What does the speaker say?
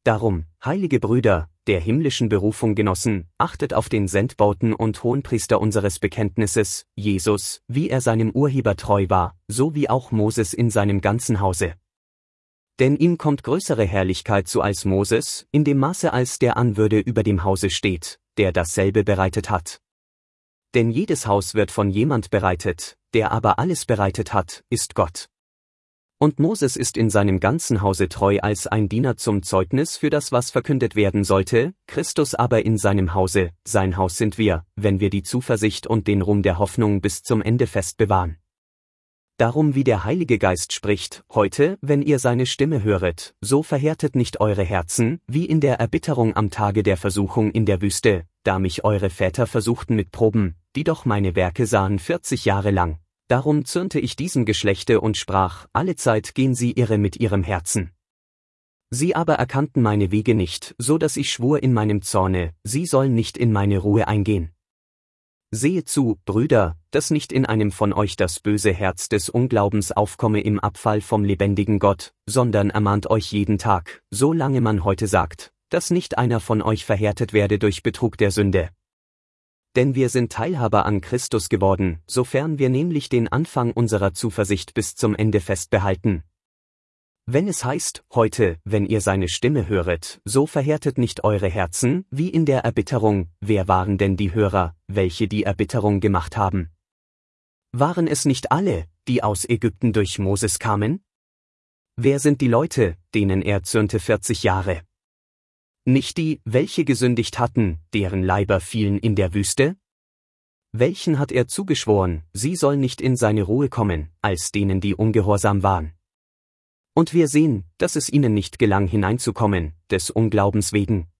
Darum, heilige Brüder, der himmlischen Berufung Genossen, achtet auf den Sendboten und Hohenpriester unseres Bekenntnisses, Jesus, wie er seinem Urheber treu war, so wie auch Moses in seinem ganzen Hause. Denn ihm kommt größere Herrlichkeit zu als Moses, in dem Maße als der an Würde über dem Hause steht, der dasselbe bereitet hat. Denn jedes Haus wird von jemand bereitet, der aber alles bereitet hat, ist Gott. Und Moses ist in seinem ganzen Hause treu als ein Diener zum Zeugnis für das, was verkündet werden sollte, Christus aber in seinem Hause, sein Haus sind wir, wenn wir die Zuversicht und den Ruhm der Hoffnung bis zum Ende fest bewahren. Darum wie der Heilige Geist spricht, heute, wenn ihr seine Stimme höret, so verhärtet nicht eure Herzen, wie in der Erbitterung am Tage der Versuchung in der Wüste, da mich eure Väter versuchten mit Proben, die doch meine Werke sahen 40 Jahre lang. Darum zürnte ich diesem Geschlechte und sprach, allezeit gehen sie irre mit ihrem Herzen. Sie aber erkannten meine Wege nicht, so dass ich schwur in meinem Zorne, sie sollen nicht in meine Ruhe eingehen. Sehet zu, Brüder, dass nicht in einem von euch das böse Herz des Unglaubens aufkomme im Abfall vom lebendigen Gott, sondern ermahnt euch jeden Tag, solange man heute sagt, dass nicht einer von euch verhärtet werde durch Betrug der Sünde. Denn wir sind Teilhaber an Christus geworden, sofern wir nämlich den Anfang unserer Zuversicht bis zum Ende festbehalten. Wenn es heißt, heute, wenn ihr seine Stimme höret, so verhärtet nicht eure Herzen, wie in der Erbitterung, wer waren denn die Hörer, welche die Erbitterung gemacht haben? Waren es nicht alle, die aus Ägypten durch Moses kamen? Wer sind die Leute, denen er zürnte 40 Jahre? Nicht die, welche gesündigt hatten, deren Leiber fielen in der Wüste? Welchen hat er zugeschworen, sie sollen nicht in seine Ruhe kommen, als denen, die ungehorsam waren? Und wir sehen, dass es ihnen nicht gelang hineinzukommen, des Unglaubens wegen.